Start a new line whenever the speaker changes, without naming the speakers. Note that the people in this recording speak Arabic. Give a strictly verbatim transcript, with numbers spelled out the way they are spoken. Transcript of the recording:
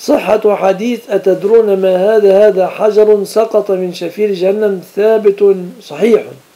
صحة حديث أتدرون ما هذا؟ هذا حجر سقط من شفير جهنم ثابت صحيح.